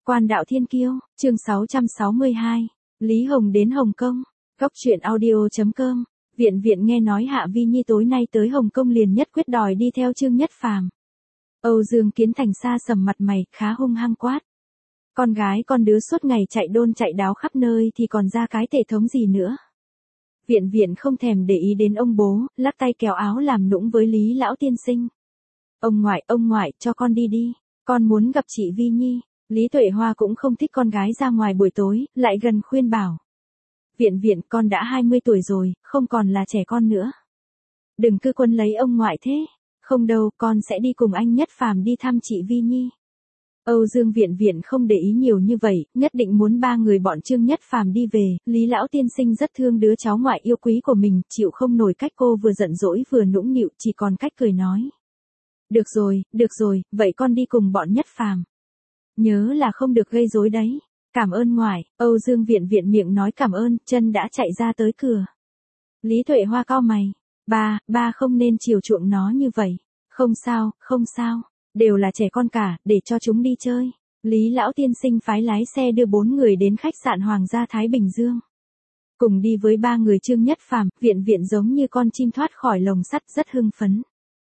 Quan đạo thiên kiêu, chương 662. Lý Hồng đến Hồng Kông. Góc truyện audio.com. Viện nghe nói Hạ Vi Nhi tối nay tới Hồng Kông liền nhất quyết đòi đi theo Trương Nhất Phàm. Âu Dương Kiến Thành xa sầm mặt mày, khá hung hăng quát. Con gái con đứa suốt ngày chạy đôn chạy đáo khắp nơi thì còn ra cái tể thống gì nữa. Viện không thèm để ý đến ông bố, lắc tay kéo áo làm nũng với Lý lão tiên sinh. Ông ngoại, cho con đi đi, con muốn gặp chị Vi Nhi. Lý Tuệ Hoa cũng không thích con gái ra ngoài buổi tối, lại gần khuyên bảo. Viện con đã 20 tuổi rồi, không còn là trẻ con nữa. Đừng cứ quấn lấy ông ngoại thế. Không đâu, con sẽ đi cùng anh Nhất Phàm đi thăm chị Vi Nhi. Âu Dương Viện không để ý nhiều như vậy, nhất định muốn ba người bọn Trương Nhất Phàm đi về. Lý lão tiên sinh rất thương đứa cháu ngoại yêu quý của mình, chịu không nổi cách cô vừa giận dỗi vừa nũng nịu, chỉ còn cách cười nói. Được rồi, vậy con đi cùng bọn Nhất Phàm. Nhớ là không được gây rối đấy. Cảm ơn ngoại. Âu Dương Viện miệng nói cảm ơn, chân đã chạy ra tới cửa. Lý Tuệ Hoa cau mày. Ba không nên chiều chuộng nó như vậy. Không sao, đều là trẻ con cả, để cho chúng đi chơi. Lý lão tiên sinh phái lái xe đưa 4 người đến khách sạn Hoàng gia Thái Bình Dương. Cùng đi với 3 người Trương Nhất Phàm, Viện giống như con chim thoát khỏi lồng sắt rất hưng phấn.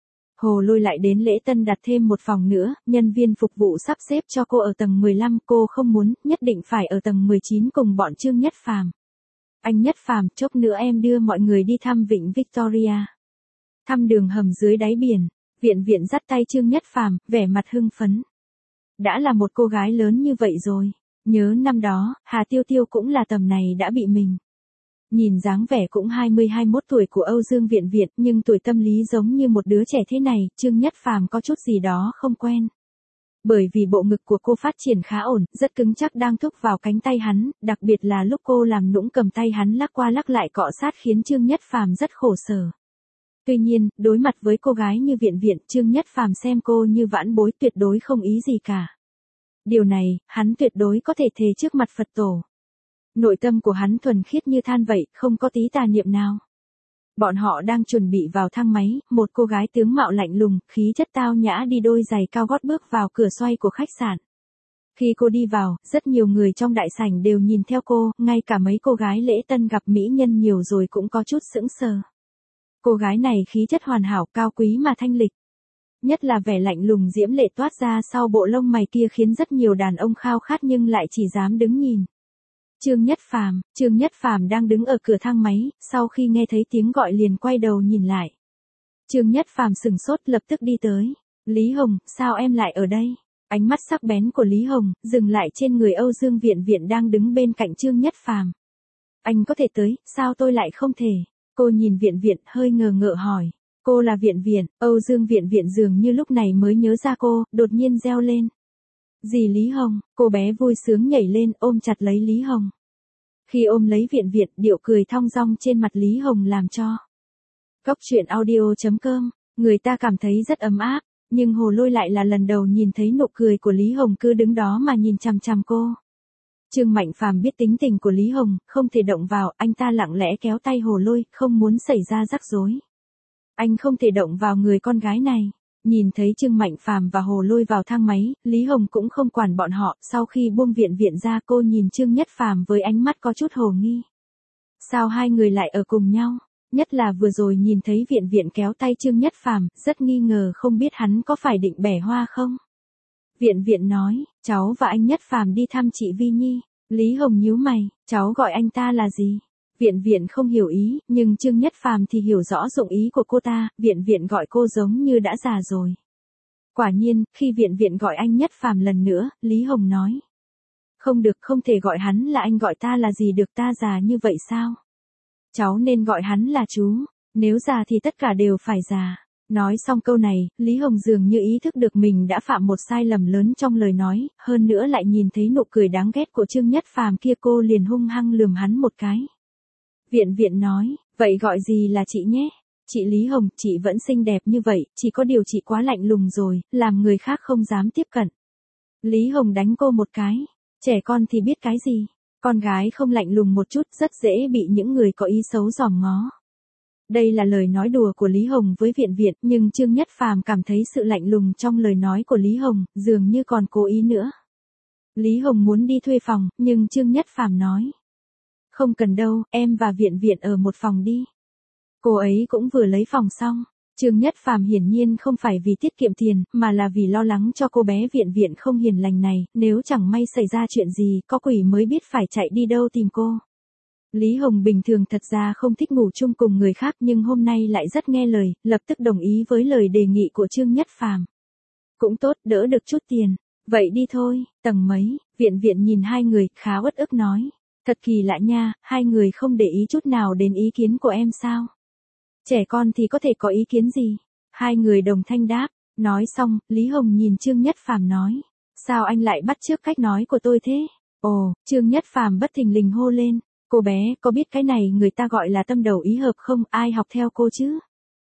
Hồ Lôi lại đến lễ tân đặt thêm một phòng nữa, nhân viên phục vụ sắp xếp cho cô ở tầng 15, cô không muốn, nhất định phải ở tầng 19 cùng bọn Trương Nhất Phàm. Anh Nhất Phàm, chốc nữa em đưa mọi người đi thăm vịnh Victoria. Thăm đường hầm dưới đáy biển. Viện dắt tay Trương Nhất Phàm, vẻ mặt hưng phấn. Đã là một cô gái lớn như vậy rồi. Nhớ năm đó, Hà Tiêu Tiêu cũng là tầm này đã bị mình. Nhìn dáng vẻ cũng 20-21 tuổi của Âu Dương Viện, nhưng tuổi tâm lý giống như một đứa trẻ thế này, Trương Nhất Phàm có chút gì đó không quen. Bởi vì bộ ngực của cô phát triển khá ổn, rất cứng chắc đang thúc vào cánh tay hắn, đặc biệt là lúc cô làm nũng cầm tay hắn lắc qua lắc lại cọ sát khiến Trương Nhất Phàm rất khổ sở. Tuy nhiên, đối mặt với cô gái như Viện, Trương Nhất Phàm xem cô như vãn bối tuyệt đối không ý gì cả. Điều này, hắn tuyệt đối có thể thề trước mặt Phật tổ. Nội tâm của hắn thuần khiết như than vậy, không có tí tà niệm nào. Bọn họ đang chuẩn bị vào thang máy, một cô gái tướng mạo lạnh lùng, khí chất tao nhã đi đôi giày cao gót bước vào cửa xoay của khách sạn. Khi cô đi vào, rất nhiều người trong đại sảnh đều nhìn theo cô, ngay cả mấy cô gái lễ tân gặp mỹ nhân nhiều rồi cũng có chút sững sờ. Cô gái này khí chất hoàn hảo, cao quý mà thanh lịch. Nhất là vẻ lạnh lùng diễm lệ toát ra sau bộ lông mày kia khiến rất nhiều đàn ông khao khát nhưng lại chỉ dám đứng nhìn. Trương Nhất Phàm đang đứng ở cửa thang máy, sau khi nghe thấy tiếng gọi liền quay đầu nhìn lại. Trương Nhất Phàm sừng sốt lập tức đi tới. Lý Hồng, sao em lại ở đây? Ánh mắt sắc bén của Lý Hồng dừng lại trên người Âu Dương Viện đang đứng bên cạnh Trương Nhất Phàm. Anh có thể tới, sao tôi lại không thể? Cô nhìn Viện hơi ngờ ngợ hỏi. Cô là Viện, Âu Dương Viện dường như lúc này mới nhớ ra cô, đột nhiên reo lên. Dì Lý Hồng, cô bé vui sướng nhảy lên ôm chặt lấy Lý Hồng. Khi ôm lấy Viện, điệu cười thong dong trên mặt Lý Hồng làm cho. Góc truyện audio.com, người ta cảm thấy rất ấm áp, nhưng Hồ Lôi lại là lần đầu nhìn thấy nụ cười của Lý Hồng cứ đứng đó mà nhìn chằm chằm cô. Trương Mạnh Phàm biết tính tình của Lý Hồng, không thể động vào, anh ta lặng lẽ kéo tay Hồ Lôi, không muốn xảy ra rắc rối. Anh không thể động vào người con gái này. Nhìn thấy Trương Mạnh Phàm và Hồ Lôi vào thang máy, Lý Hồng cũng không quản bọn họ, sau khi buông Viện ra cô nhìn Trương Nhất Phàm với ánh mắt có chút hồ nghi. Sao hai người lại ở cùng nhau? Nhất là vừa rồi nhìn thấy Viện kéo tay Trương Nhất Phàm, rất nghi ngờ không biết hắn có phải định bẻ hoa không? Viện nói, cháu và anh Nhất Phàm đi thăm chị Vi Nhi. Lý Hồng nhíu mày, cháu gọi anh ta là gì? Viện không hiểu ý, nhưng Trương Nhất Phàm thì hiểu rõ dụng ý của cô ta, Viện gọi cô giống như đã già rồi. Quả nhiên, khi Viện gọi anh Nhất Phàm lần nữa, Lý Hồng nói. Không được, không thể gọi hắn là anh, gọi ta là gì được, ta già như vậy sao? Cháu nên gọi hắn là chú, nếu già thì tất cả đều phải già. Nói xong câu này, Lý Hồng dường như ý thức được mình đã phạm một sai lầm lớn trong lời nói, hơn nữa lại nhìn thấy nụ cười đáng ghét của Trương Nhất Phàm kia, cô liền hung hăng lườm hắn một cái. Viện nói, vậy gọi gì là chị nhé? Chị Lý Hồng, chị vẫn xinh đẹp như vậy, chỉ có điều chị quá lạnh lùng rồi, làm người khác không dám tiếp cận. Lý Hồng đánh cô một cái, trẻ con thì biết cái gì, con gái không lạnh lùng một chút rất dễ bị những người có ý xấu giòm ngó. Đây là lời nói đùa của Lý Hồng với Viện, nhưng Trương Nhất Phàm cảm thấy sự lạnh lùng trong lời nói của Lý Hồng, dường như còn cố ý nữa. Lý Hồng muốn đi thuê phòng, nhưng Trương Nhất Phàm nói. Không cần đâu, em và Viện Viện ở một phòng đi. Cô ấy cũng vừa lấy phòng xong. Trương Nhất Phàm hiển nhiên không phải vì tiết kiệm tiền, mà là vì lo lắng cho cô bé Viện Viện không hiền lành này, nếu chẳng may xảy ra chuyện gì, có quỷ mới biết phải chạy đi đâu tìm cô. Lý Hồng bình thường thật ra không thích ngủ chung cùng người khác nhưng hôm nay lại rất nghe lời, lập tức đồng ý với lời đề nghị của Trương Nhất Phàm. Cũng tốt, đỡ được chút tiền. Vậy đi thôi, tầng mấy, Viện Viện nhìn hai người, khá uất ức nói. Thật kỳ lạ nha, hai người không để ý chút nào đến ý kiến của em sao? Trẻ con thì có thể có ý kiến gì? Hai người đồng thanh đáp. Nói xong, Lý Hồng nhìn Trương Nhất Phàm nói. Sao anh lại bắt chước cách nói của tôi thế? Ồ, Trương Nhất Phàm bất thình lình hô lên. Cô bé, có biết cái này người ta gọi là tâm đầu ý hợp không? Ai học theo cô chứ?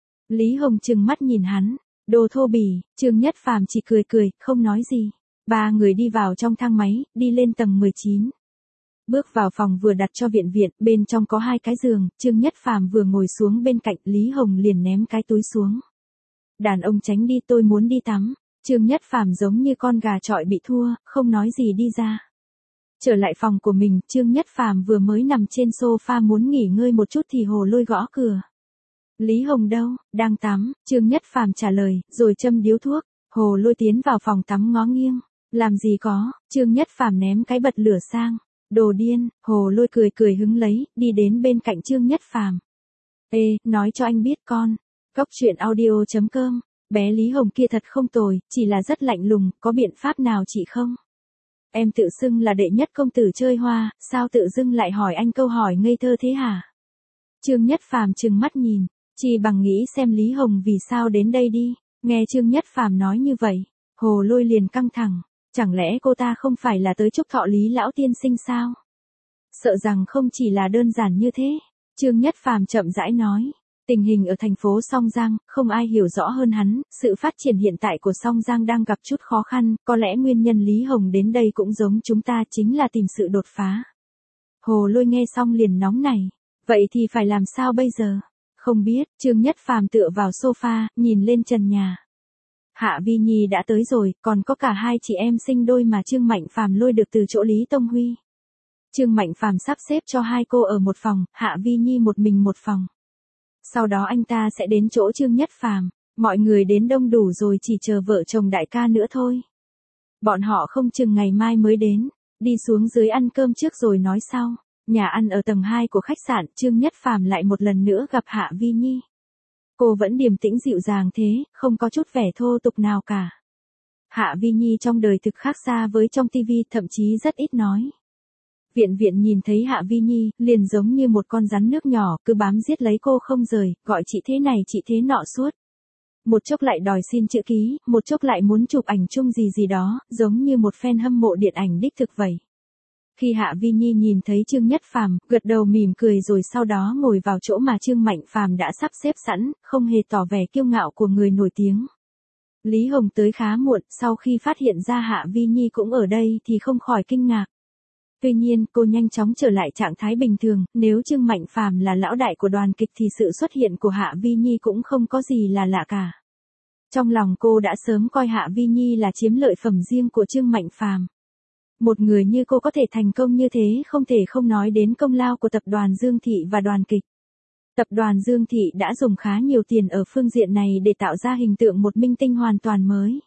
Lý Hồng trừng mắt nhìn hắn. Đồ thô bỉ, Trương Nhất Phàm chỉ cười cười, không nói gì. Ba người đi vào trong thang máy, đi lên tầng 19. Bước vào phòng vừa đặt cho Viện Viện, bên trong có hai cái giường, Trương Nhất Phàm vừa ngồi xuống bên cạnh, Lý Hồng liền ném cái túi xuống. Đàn ông tránh đi, tôi muốn đi tắm. Trương Nhất Phàm giống như con gà chọi bị thua, không nói gì đi ra. Trở lại phòng của mình, Trương Nhất Phàm vừa mới nằm trên sofa muốn nghỉ ngơi một chút thì Hồ Lôi gõ cửa. Lý Hồng đâu? Đang tắm, Trương Nhất Phàm trả lời, rồi châm điếu thuốc. Hồ Lôi tiến vào phòng tắm ngó nghiêng. Làm gì có? Trương Nhất Phàm ném cái bật lửa sang. Đồ điên, Hồ Lôi cười cười hứng lấy, đi đến bên cạnh Trương Nhất Phàm. Ê, nói cho anh biết con. Cóc truyện audio.com. Bé Lý Hồng kia thật không tồi, chỉ là rất lạnh lùng, có biện pháp nào chị không? Em tự xưng là đệ nhất công tử chơi hoa, sao tự dưng lại hỏi anh câu hỏi ngây thơ thế hả? Trương Nhất Phàm trừng mắt nhìn, chỉ bằng nghĩ xem Lý Hồng vì sao đến đây đi. Nghe Trương Nhất Phàm nói như vậy, Hồ Lôi liền căng thẳng. Chẳng lẽ cô ta không phải là tới chúc thọ Lý lão tiên sinh sao? Sợ rằng không chỉ là đơn giản như thế. Trương Nhất Phàm chậm rãi nói. Tình hình ở thành phố Song Giang, không ai hiểu rõ hơn hắn, sự phát triển hiện tại của Song Giang đang gặp chút khó khăn, có lẽ nguyên nhân Lý Hồng đến đây cũng giống chúng ta chính là tìm sự đột phá. Hồ Lôi nghe xong liền nóng nảy. Vậy thì phải làm sao bây giờ? Không biết, Trương Nhất Phàm tựa vào sofa, nhìn lên trần nhà. Hạ Vi Nhi đã tới rồi, còn có cả hai chị em sinh đôi mà Trương Mạnh Phàm lôi được từ chỗ Lý Tông Huy. Trương Mạnh Phàm sắp xếp cho hai cô ở một phòng, Hạ Vi Nhi một mình một phòng. Sau đó anh ta sẽ đến chỗ Trương Nhất Phàm, mọi người đến đông đủ rồi chỉ chờ vợ chồng đại ca nữa thôi. Bọn họ không chừng ngày mai mới đến, đi xuống dưới ăn cơm trước rồi nói sau. Nhà ăn ở tầng 2 của khách sạn, Trương Nhất Phàm lại một lần nữa gặp Hạ Vi Nhi. Cô vẫn điềm tĩnh dịu dàng thế, không có chút vẻ thô tục nào cả. Hạ Vi Nhi trong đời thực khác xa với trong tivi, thậm chí rất ít nói. Viện Viện nhìn thấy Hạ Vi Nhi, liền giống như một con rắn nước nhỏ, cứ bám giết lấy cô không rời, gọi chị thế này chị thế nọ suốt. Một chốc lại đòi xin chữ ký, một chốc lại muốn chụp ảnh chung gì gì đó, giống như một fan hâm mộ điện ảnh đích thực vậy. Khi Hạ Vi Nhi nhìn thấy Trương Nhất Phàm, gật đầu mỉm cười rồi sau đó ngồi vào chỗ mà Trương Mạnh Phàm đã sắp xếp sẵn, không hề tỏ vẻ kiêu ngạo của người nổi tiếng. Lý Hồng tới khá muộn, sau khi phát hiện ra Hạ Vi Nhi cũng ở đây thì không khỏi kinh ngạc. Tuy nhiên, cô nhanh chóng trở lại trạng thái bình thường, nếu Trương Mạnh Phàm là lão đại của đoàn kịch thì sự xuất hiện của Hạ Vi Nhi cũng không có gì là lạ cả. Trong lòng cô đã sớm coi Hạ Vi Nhi là chiếm lợi phẩm riêng của Trương Mạnh Phàm. Một người như cô có thể thành công như thế không thể không nói đến công lao của tập đoàn Dương Thị và đoàn kịch. Tập đoàn Dương Thị đã dùng khá nhiều tiền ở phương diện này để tạo ra hình tượng một minh tinh hoàn toàn mới.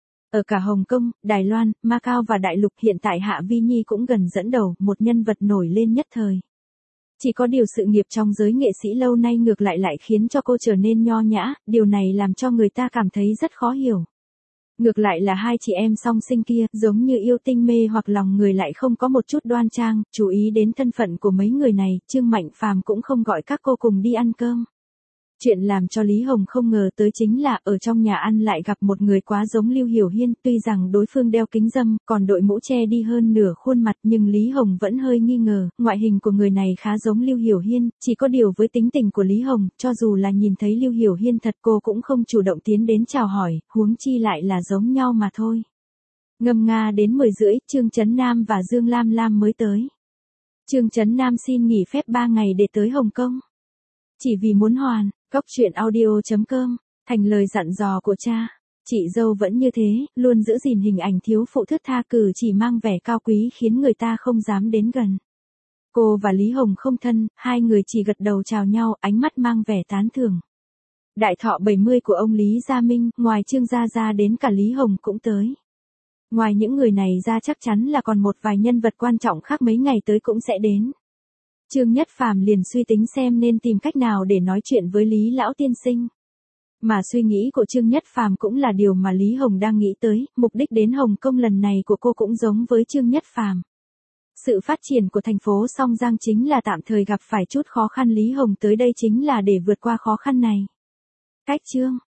Ở cả Hồng Kông, Đài Loan, Macau và Đại Lục hiện tại Hạ Vi Nhi cũng gần dẫn đầu, một nhân vật nổi lên nhất thời. Chỉ có điều sự nghiệp trong giới nghệ sĩ lâu nay ngược lại khiến cho cô trở nên nho nhã, điều này làm cho người ta cảm thấy rất khó hiểu. Ngược lại là hai chị em song sinh kia, giống như yêu tinh mê hoặc lòng người lại không có một chút đoan trang, chú ý đến thân phận của mấy người này, Trương Mạnh Phàm cũng không gọi các cô cùng đi ăn cơm. Chuyện làm cho Lý Hồng không ngờ tới chính là ở trong nhà ăn lại gặp một người quá giống Lưu Hiểu Hiên, tuy rằng đối phương đeo kính râm, còn đội mũ che đi hơn nửa khuôn mặt nhưng Lý Hồng vẫn hơi nghi ngờ, ngoại hình của người này khá giống Lưu Hiểu Hiên, chỉ có điều với tính tình của Lý Hồng, cho dù là nhìn thấy Lưu Hiểu Hiên thật cô cũng không chủ động tiến đến chào hỏi, huống chi lại là giống nhau mà thôi. Ngâm nga đến 10 rưỡi, Trương Chấn Nam và Dương Lam Lam mới tới. Trương Chấn Nam xin nghỉ phép 3 ngày để tới Hồng Kông. Chỉ vì muốn hoàn. Cóc truyện audio.com, thành lời dặn dò của cha. Chị dâu vẫn như thế, luôn giữ gìn hình ảnh thiếu phụ thướt tha, cử chỉ mang vẻ cao quý khiến người ta không dám đến gần. Cô và Lý Hồng không thân, hai người chỉ gật đầu chào nhau, ánh mắt mang vẻ tán thưởng. Đại thọ 70 của ông Lý Gia Minh, ngoài Trương Gia Gia đến cả Lý Hồng cũng tới. Ngoài những người này ra chắc chắn là còn một vài nhân vật quan trọng khác mấy ngày tới cũng sẽ đến. Trương Nhất Phàm liền suy tính xem nên tìm cách nào để nói chuyện với Lý Lão Tiên Sinh. Mà suy nghĩ của Trương Nhất Phàm cũng là điều mà Lý Hồng đang nghĩ tới, mục đích đến Hồng Kông lần này của cô cũng giống với Trương Nhất Phàm. Sự phát triển của thành phố Song Giang chính là tạm thời gặp phải chút khó khăn, Lý Hồng tới đây chính là để vượt qua khó khăn này. Cách chương